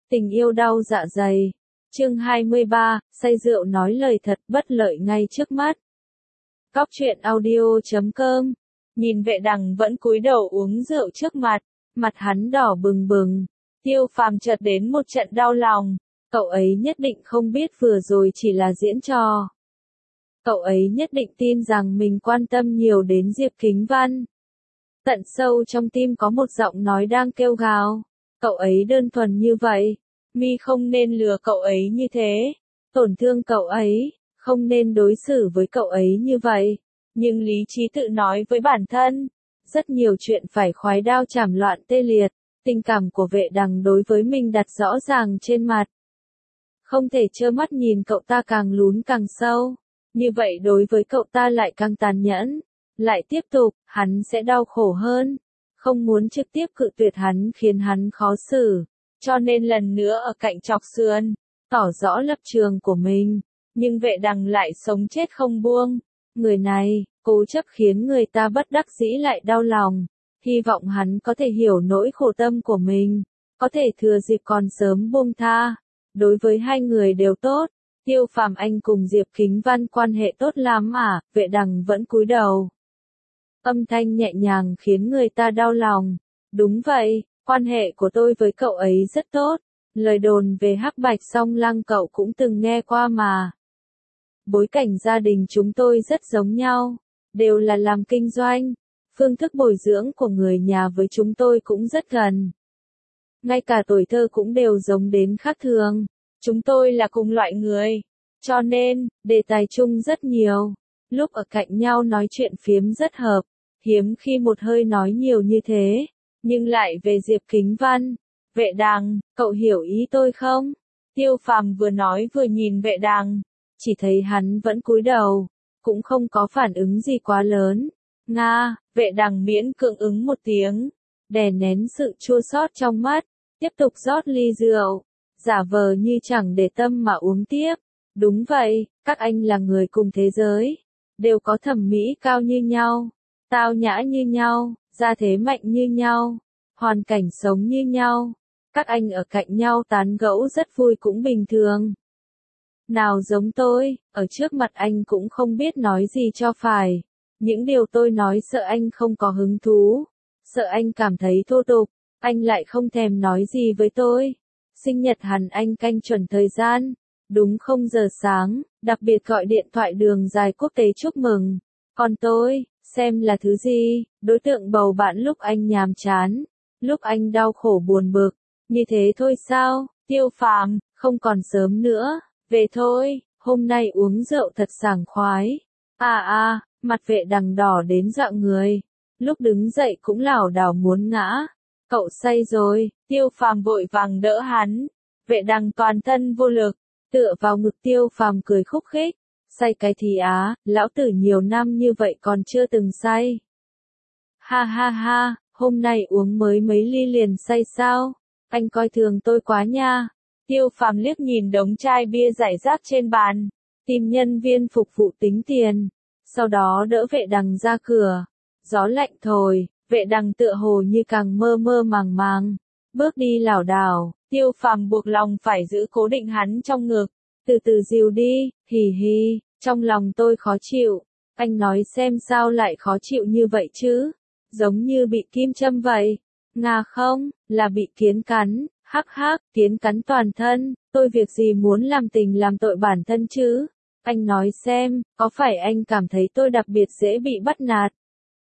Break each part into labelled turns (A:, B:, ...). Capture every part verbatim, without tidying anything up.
A: Tình yêu đau dạ dày. Chương hai mươi ba, say rượu nói lời thật bất lợi ngay trước mắt. Cóc truyện audio chấm com. Nhìn vệ đằng vẫn cúi đầu uống rượu trước mặt, mặt hắn đỏ bừng bừng. Tiêu Phàm chợt đến một trận đau lòng, cậu ấy nhất định không biết vừa rồi chỉ là diễn trò. Cậu ấy nhất định tin rằng mình quan tâm nhiều đến Diệp Kính Văn. Tận sâu trong tim có một giọng nói đang kêu gào. Cậu ấy đơn thuần như vậy, mi không nên lừa cậu ấy như thế, tổn thương cậu ấy, không nên đối xử với cậu ấy như vậy. Nhưng lý trí tự nói với bản thân, rất nhiều chuyện phải khoái đao chảm loạn tê liệt, tình cảm của vệ đằng đối với mình đặt rõ ràng trên mặt. Không thể trơ mắt nhìn cậu ta càng lún càng sâu, như vậy đối với cậu ta lại càng tàn nhẫn, lại tiếp tục, hắn sẽ đau khổ hơn. Không muốn trực tiếp cự tuyệt hắn khiến hắn khó xử, cho nên lần nữa ở cạnh chọc sườn, tỏ rõ lập trường của mình, nhưng vệ đằng lại sống chết không buông. Người này, cố chấp khiến người ta bất đắc dĩ lại đau lòng, hy vọng hắn có thể hiểu nỗi khổ tâm của mình, có thể thừa dịp còn sớm buông tha. Đối với hai người đều tốt, Tiêu Phàm anh cùng Diệp Kính Văn quan hệ tốt lắm à, vệ đằng vẫn cúi đầu. Âm thanh nhẹ nhàng khiến người ta đau lòng. Đúng vậy, quan hệ của tôi với cậu ấy rất tốt. Lời đồn về Hắc Bạch Song Lăng cậu cũng từng nghe qua mà. Bối cảnh gia đình chúng tôi rất giống nhau, đều là làm kinh doanh. Phương thức bồi dưỡng của người nhà với chúng tôi cũng rất gần. Ngay cả tuổi thơ cũng đều giống đến khác thường. Chúng tôi là cùng loại người, cho nên, đề tài chung rất nhiều. Lúc ở cạnh nhau nói chuyện phiếm rất hợp, hiếm khi một hơi nói nhiều như thế. Nhưng lại về Diệp Kính Văn, vệ đằng, cậu hiểu ý tôi không? Tiêu Phàm vừa nói vừa nhìn vệ đằng, chỉ thấy hắn vẫn cúi đầu, cũng không có phản ứng gì quá lớn. Nga, vệ đằng miễn cưỡng ứng một tiếng, đè nén sự chua xót trong mắt, tiếp tục rót ly rượu, giả vờ như chẳng để tâm mà uống tiếp. Đúng vậy, các anh là người cùng thế giới, đều có thẩm mỹ cao như nhau, tao nhã như nhau, gia thế mạnh như nhau, hoàn cảnh sống như nhau. Các anh ở cạnh nhau tán gẫu rất vui cũng bình thường. Nào giống tôi, ở trước mặt anh cũng không biết nói gì cho phải. Những điều tôi nói sợ anh không có hứng thú, sợ anh cảm thấy thô tục, anh lại không thèm nói gì với tôi. Sinh nhật hẳn anh canh chuẩn thời gian, đúng không giờ sáng, đặc biệt gọi điện thoại đường dài quốc tế chúc mừng. Còn tôi, xem là thứ gì, đối tượng bầu bạn lúc anh nhàm chán, lúc anh đau khổ buồn bực, như thế thôi sao? Tiêu Phàm, không còn sớm nữa, về thôi, hôm nay uống rượu thật sảng khoái. À à, mặt vệ đằng đỏ đến dọa người, lúc đứng dậy cũng lảo đảo muốn ngã. Cậu say rồi, Tiêu Phàm vội vàng đỡ hắn, vệ đằng toàn thân vô lực, tựa vào ngực Tiêu Phàm cười khúc khích. Say cái thì á, lão tử nhiều năm như vậy còn chưa từng say. Ha ha ha, hôm nay uống mới mấy ly liền say sao? Anh coi thường tôi quá nha. Tiêu Phàm liếc nhìn đống chai bia rải rác trên bàn, tìm nhân viên phục vụ tính tiền, sau đó đỡ vệ đằng ra cửa. Gió lạnh thổi, vệ đằng tựa hồ như càng mơ mơ màng màng, bước đi lảo đảo. Tiêu Phàm buộc lòng phải giữ cố định hắn trong ngực, từ từ dìu đi, hì hì, trong lòng tôi khó chịu. Anh nói xem sao lại khó chịu như vậy chứ? Giống như bị kim châm vậy. Nga không, là bị kiến cắn, hắc hắc, kiến cắn toàn thân, tôi việc gì muốn làm tình làm tội bản thân chứ? Anh nói xem, có phải anh cảm thấy tôi đặc biệt dễ bị bắt nạt?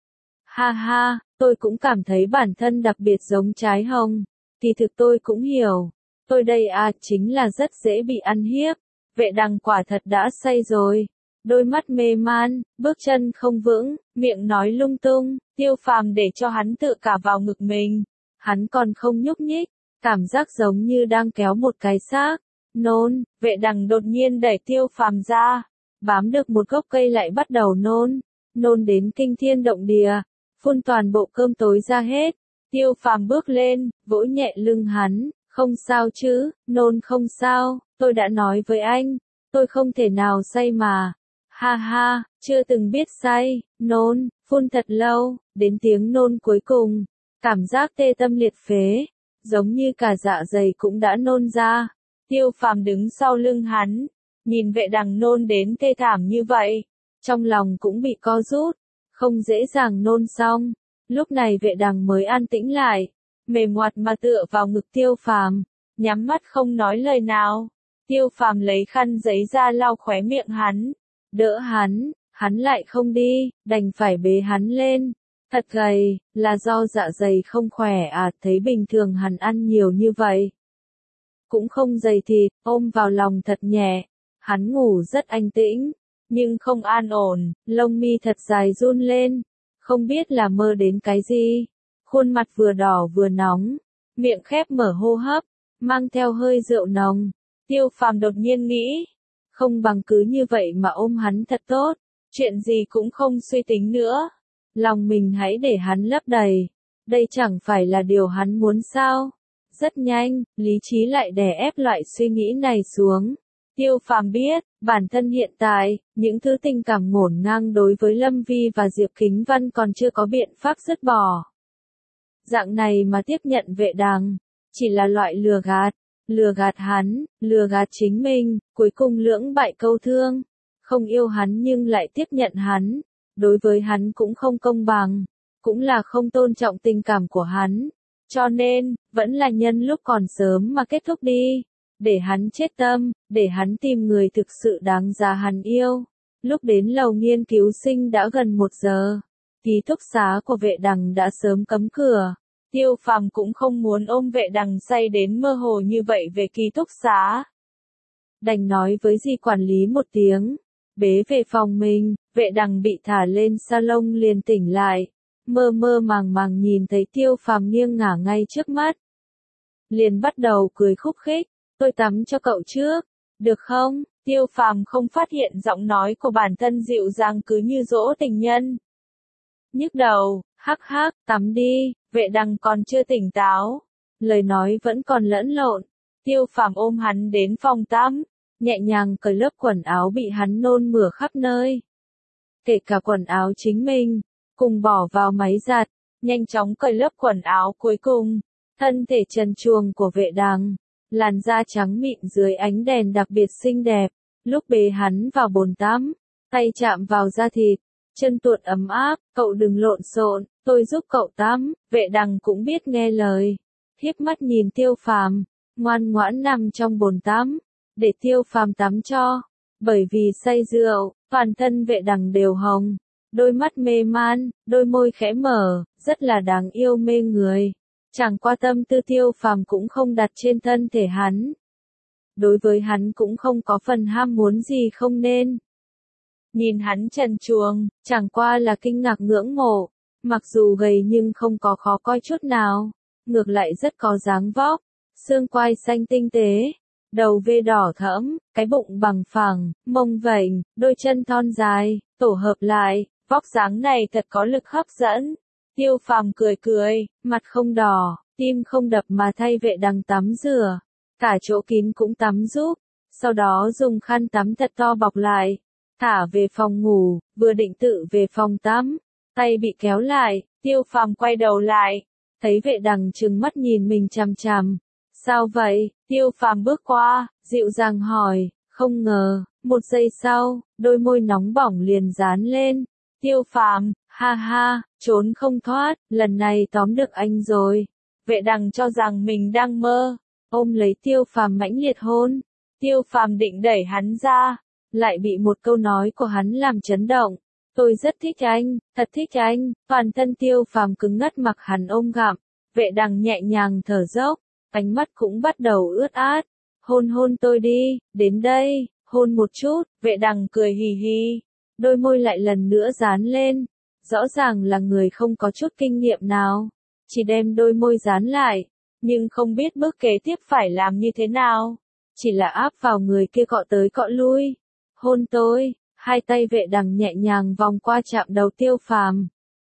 A: Ha ha, tôi cũng cảm thấy bản thân đặc biệt giống trái hồng. Kỳ thực tôi cũng hiểu, tôi đây à chính là rất dễ bị ăn hiếp. Vệ đằng quả thật đã say rồi, đôi mắt mê man, bước chân không vững, miệng nói lung tung. Tiêu Phàm để cho hắn tự cả vào ngực mình, hắn còn không nhúc nhích, cảm giác giống như đang kéo một cái xác. Nôn, vệ đằng đột nhiên đẩy Tiêu Phàm ra, bám được một gốc cây lại bắt đầu nôn, nôn đến kinh thiên động địa, phun toàn bộ cơm tối ra hết. Tiêu Phàm bước lên, vỗ nhẹ lưng hắn, không sao chứ, nôn không sao, tôi đã nói với anh, tôi không thể nào say mà. Ha ha, chưa từng biết say, nôn, phun thật lâu, đến tiếng nôn cuối cùng, cảm giác tê tâm liệt phế, giống như cả dạ dày cũng đã nôn ra. Tiêu Phàm đứng sau lưng hắn, nhìn vệ đằng nôn đến thê thảm như vậy, trong lòng cũng bị co rút, không dễ dàng nôn xong. Lúc này vệ đằng mới an tĩnh lại, mềm ngoặt mà tựa vào ngực Tiêu Phàm, nhắm mắt không nói lời nào. Tiêu Phàm lấy khăn giấy ra lau khóe miệng hắn, đỡ hắn, hắn lại không đi, đành phải bế hắn lên. Thật gầy, là do dạ dày không khỏe à, thấy bình thường hắn ăn nhiều như vậy. Cũng không dày thịt, ôm vào lòng thật nhẹ. Hắn ngủ rất an tĩnh, nhưng không an ổn, lông mi thật dài run lên, không biết là mơ đến cái gì. Khuôn mặt vừa đỏ vừa nóng, miệng khép mở hô hấp, mang theo hơi rượu nồng. Tiêu Phàm đột nhiên nghĩ, không bằng cứ như vậy mà ôm hắn thật tốt, chuyện gì cũng không suy tính nữa. Lòng mình hãy để hắn lấp đầy, đây chẳng phải là điều hắn muốn sao. Rất nhanh, lý trí lại đè ép loại suy nghĩ này xuống. Tiêu Phàm biết, bản thân hiện tại, những thứ tình cảm ngổn ngang đối với Lâm Vi và Diệp Kính Văn còn chưa có biện pháp dứt bỏ. Dạng này mà tiếp nhận vệ đằng, chỉ là loại lừa gạt, lừa gạt hắn, lừa gạt chính mình, cuối cùng lưỡng bại câu thương. Không yêu hắn nhưng lại tiếp nhận hắn, đối với hắn cũng không công bằng, cũng là không tôn trọng tình cảm của hắn. Cho nên, vẫn là nhân lúc còn sớm mà kết thúc đi, để hắn chết tâm, để hắn tìm người thực sự đáng giá hắn yêu. Lúc đến lầu nghiên cứu sinh đã gần một giờ, ký túc xá của vệ đằng đã sớm cấm cửa. Tiêu Phàm cũng không muốn ôm vệ đằng say đến mơ hồ như vậy về ký túc xá. Đành nói với dì quản lý một tiếng, bế về phòng mình. Vệ đằng bị thả lên salon liền tỉnh lại, mơ mơ màng màng nhìn thấy Tiêu Phàm nghiêng ngả ngay trước mắt. Liền bắt đầu cười khúc khích, tôi tắm cho cậu trước, được không? Tiêu Phàm không phát hiện giọng nói của bản thân dịu dàng cứ như dỗ tình nhân. Nhức đầu, hắc hắc, tắm đi, vệ đằng còn chưa tỉnh táo, lời nói vẫn còn lẫn lộn. Tiêu Phàm ôm hắn đến phòng tắm, nhẹ nhàng cởi lớp quần áo bị hắn nôn mửa khắp nơi. Kể cả quần áo chính mình, cùng bỏ vào máy giặt, nhanh chóng cởi lớp quần áo cuối cùng. Thân thể trần truồng của vệ đằng, làn da trắng mịn dưới ánh đèn đặc biệt xinh đẹp. Lúc bế hắn vào bồn tắm, tay chạm vào da thịt, chân tuột ấm áp, cậu đừng lộn xộn, tôi giúp cậu tắm. Vệ đằng cũng biết nghe lời, hiếp mắt nhìn Tiêu Phàm, ngoan ngoãn nằm trong bồn tắm, để Tiêu Phàm tắm cho. Bởi vì say rượu, toàn thân vệ đằng đều hồng, đôi mắt mê man, đôi môi khẽ mở, rất là đáng yêu mê người. Chẳng qua tâm tư Tiêu Phàm cũng không đặt trên thân thể hắn. Đối với hắn cũng không có phần ham muốn gì không nên. Nhìn hắn trần truồng, chẳng qua là kinh ngạc ngưỡng mộ, mặc dù gầy nhưng không có khó coi chút nào, ngược lại rất có dáng vóc, xương quai xanh tinh tế, đầu vê đỏ thẫm, cái bụng bằng phẳng, mông vảnh, đôi chân thon dài, tổ hợp lại, vóc dáng này thật có lực hấp dẫn. Tiêu Phàm cười cười, mặt không đỏ, tim không đập mà thay vệ đằng tắm rửa, cả chỗ kín cũng tắm giúp, sau đó dùng khăn tắm thật to bọc lại, thả về phòng ngủ, vừa định tự về phòng tắm, tay bị kéo lại, Tiêu Phàm quay đầu lại, thấy vệ đằng trừng mắt nhìn mình chằm chằm. Sao vậy? Tiêu Phàm bước qua, dịu dàng hỏi, không ngờ, một giây sau, đôi môi nóng bỏng liền dán lên. Tiêu Phàm, ha ha, trốn không thoát, lần này tóm được anh rồi. Vệ đằng cho rằng mình đang mơ, ôm lấy Tiêu Phàm mãnh liệt hôn. Tiêu Phàm định đẩy hắn ra, lại bị một câu nói của hắn làm chấn động. Tôi rất thích anh, thật thích anh. Toàn thân Tiêu Phàm cứng ngắt mặc hắn ôm gặm. Vệ đằng nhẹ nhàng thở dốc, ánh mắt cũng bắt đầu ướt át. Hôn hôn tôi đi, đến đây, hôn một chút. Vệ đằng cười hì hì, đôi môi lại lần nữa dán lên. Rõ ràng là người không có chút kinh nghiệm nào, chỉ đem đôi môi dán lại, nhưng không biết bước kế tiếp phải làm như thế nào. Chỉ là áp vào người kia cọ tới cọ lui. Hôn tôi, hai tay vệ đằng nhẹ nhàng vòng qua chạm đầu Tiêu Phàm.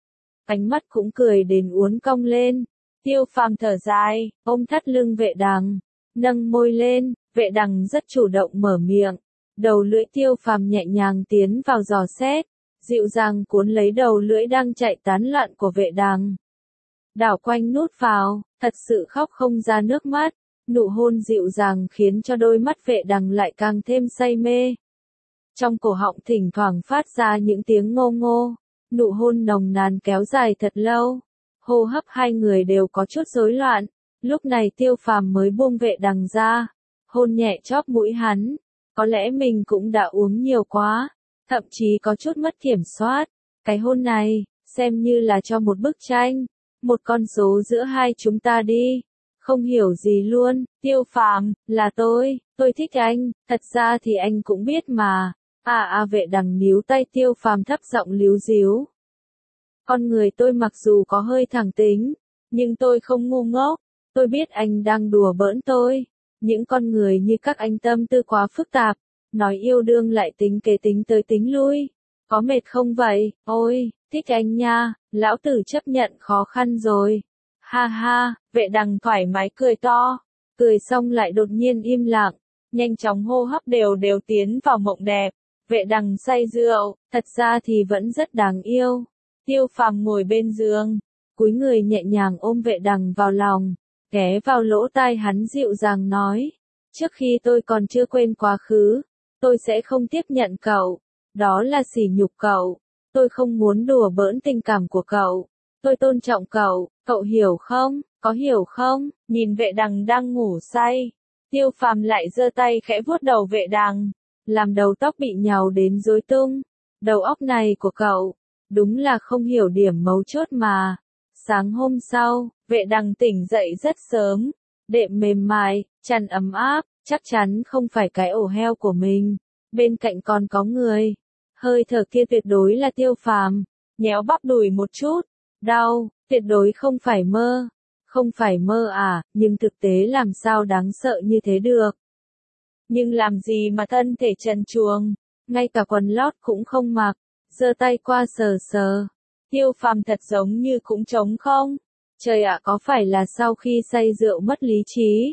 A: Ánh mắt cũng cười đến uốn cong lên. Tiêu Phàm thở dài, ôm thắt lưng vệ đằng, nâng môi lên, vệ đằng rất chủ động mở miệng. Đầu lưỡi Tiêu Phàm nhẹ nhàng tiến vào dò xét, dịu dàng cuốn lấy đầu lưỡi đang chạy tán loạn của vệ đằng. đảo quanh nút vào, thật sự khóc không ra nước mắt. Nụ hôn dịu dàng khiến cho đôi mắt vệ đằng lại càng thêm say mê. Trong cổ họng thỉnh thoảng phát ra những tiếng ngô ngô. Nụ hôn nồng nàn kéo dài thật lâu. Hô hấp hai người đều có chút rối loạn. Lúc này Tiêu Phàm mới buông vệ đằng ra. Hôn nhẹ chóp mũi hắn. Có lẽ mình cũng đã uống nhiều quá. Thậm chí có chút mất kiểm soát. Cái hôn này, xem như là cho một bức tranh. Một con số giữa hai chúng ta đi. Không hiểu gì luôn, Tiêu Phàm, là tôi, tôi thích anh, thật ra thì anh cũng biết mà. À à vệ đằng níu tay Tiêu Phàm thấp giọng líu díu. Con người tôi mặc dù có hơi thẳng tính, nhưng tôi không ngu ngốc, tôi biết anh đang đùa bỡn tôi. Những con người như các anh tâm tư quá phức tạp, nói yêu đương lại tính kế tính tới tính lui. Có mệt không vậy, ôi, thích anh nha, lão tử chấp nhận khó khăn rồi. Ha ha, vệ đằng thoải mái cười to, cười xong lại đột nhiên im lặng, nhanh chóng hô hấp đều đều tiến vào mộng đẹp. Vệ đằng say rượu, thật ra thì vẫn rất đáng yêu. Tiêu Phàm ngồi bên giường, cúi người nhẹ nhàng ôm vệ đằng vào lòng, ghé vào lỗ tai hắn dịu dàng nói, trước khi tôi còn chưa quên quá khứ, tôi sẽ không tiếp nhận cậu, đó là sỉ nhục cậu, tôi không muốn đùa bỡn tình cảm của cậu. Tôi tôn trọng cậu, cậu hiểu không, có hiểu không? Nhìn vệ đằng đang ngủ say. Tiêu Phàm lại giơ tay khẽ vuốt đầu vệ đằng, làm đầu tóc bị nhào đến rối tung. Đầu óc này của cậu, đúng là không hiểu điểm mấu chốt mà. Sáng hôm sau, vệ đằng tỉnh dậy rất sớm. Đệm mềm mại, chăn ấm áp, chắc chắn không phải cái ổ heo của mình. Bên cạnh còn có người. Hơi thở kia tuyệt đối là Tiêu Phàm. Nhéo bắp đùi một chút. Đau, tuyệt đối không phải mơ. Không phải mơ à, nhưng thực tế làm sao đáng sợ như thế được. Nhưng làm gì mà thân thể trần truồng, ngay cả quần lót cũng không mặc, giơ tay qua sờ sờ. Tiêu Phàm thật giống như cũng trống không. Trời ạ, có phải là sau khi say rượu mất lý trí?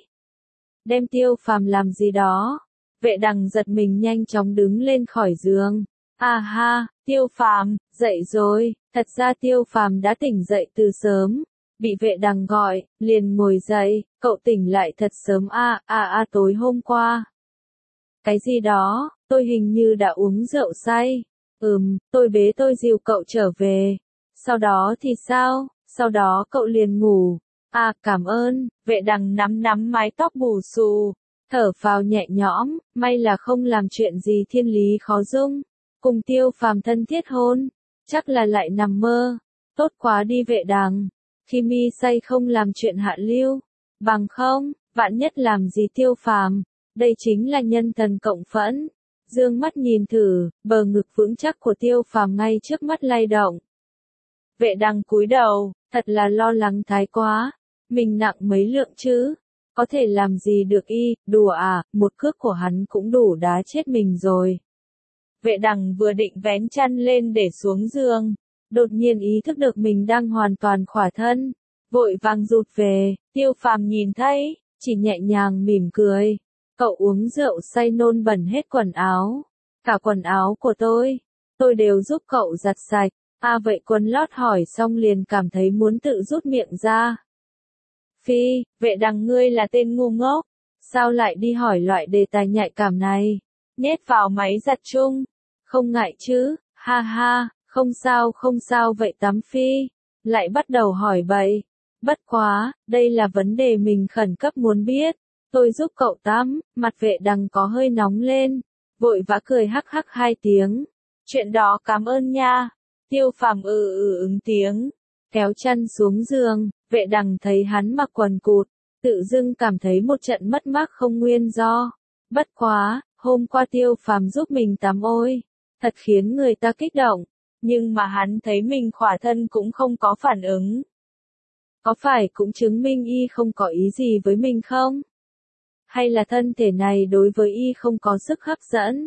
A: Đem Tiêu Phàm làm gì đó? Vệ đằng giật mình nhanh chóng đứng lên khỏi giường. À ha, Tiêu Phàm, dậy rồi. Thật ra Tiêu Phàm đã tỉnh dậy từ sớm, bị vệ đằng gọi, liền ngồi dậy, cậu tỉnh lại thật sớm a a a tối hôm qua. Cái gì đó, tôi hình như đã uống rượu say. Ừm, tôi bế tôi dìu cậu trở về. Sau đó thì sao? Sau đó cậu liền ngủ. À, cảm ơn, vệ đằng nắm nắm mái tóc bù xù, thở phào nhẹ nhõm, may là không làm chuyện gì thiên lý khó dung. Cùng Tiêu Phàm thân thiết hôn. Chắc là lại nằm mơ. Tốt quá đi vệ đằng. Khi mi say không làm chuyện hạ lưu. Bằng không, vạn nhất làm gì Tiêu Phàm. Đây chính là nhân thần cộng phẫn. Dương mắt nhìn thử, bờ ngực vững chắc của Tiêu Phàm ngay trước mắt lay động. Vệ đằng cúi đầu, thật là lo lắng thái quá. Mình nặng mấy lượng chứ? Có thể làm gì được y, đùa à, một cước của hắn cũng đủ đá chết mình rồi. Vệ đằng vừa định vén chăn lên để xuống giường, đột nhiên ý thức được mình đang hoàn toàn khỏa thân, vội vàng rụt về. Tiêu Phàm nhìn thấy, chỉ nhẹ nhàng mỉm cười. Cậu uống rượu say nôn bẩn hết quần áo, cả quần áo của tôi, tôi đều giúp cậu giặt sạch. À vậy quần lót hỏi xong liền cảm thấy muốn tự rút miệng ra. Phi, vệ đằng ngươi là tên ngu ngốc, sao lại đi hỏi loại đề tài nhạy cảm này, nhét vào máy giặt chung. Không ngại chứ, ha ha, không sao không sao vậy tắm Phi, lại bắt đầu hỏi bậy. Bất quá, đây là vấn đề mình khẩn cấp muốn biết. Tôi giúp cậu tắm, mặt vệ đằng có hơi nóng lên, vội vã cười hắc hắc hai tiếng. Chuyện đó cảm ơn nha. Tiêu Phàm ừ ừ ứng tiếng, kéo chăn xuống giường, vệ đằng thấy hắn mặc quần cụt, tự dưng cảm thấy một trận mất mát không nguyên do. Bất quá, hôm qua Tiêu Phàm giúp mình tắm ôi, thật khiến người ta kích động, nhưng mà hắn thấy mình khỏa thân cũng không có phản ứng. Có phải cũng chứng minh y không có ý gì với mình không? Hay là thân thể này đối với y không có sức hấp dẫn?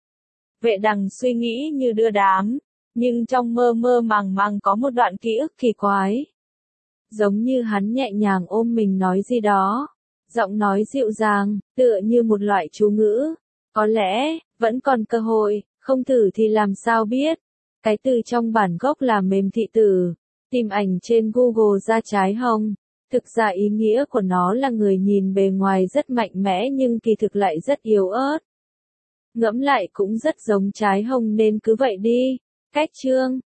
A: Vệ đằng suy nghĩ như đưa đám, nhưng trong mơ mơ màng màng có một đoạn ký ức kỳ quái. Giống như hắn nhẹ nhàng ôm mình nói gì đó, giọng nói dịu dàng, tựa như một loại chú ngữ. Có lẽ, vẫn còn cơ hội, không thử thì làm sao biết. Cái từ trong bản gốc là mềm thị tử, Tìm ảnh trên Google ra trái hồng. Thực ra ý nghĩa của nó là người nhìn bề ngoài rất mạnh mẽ nhưng kỳ thực lại rất yếu ớt. Ngẫm lại cũng rất giống trái hồng nên cứ vậy đi. Cách chương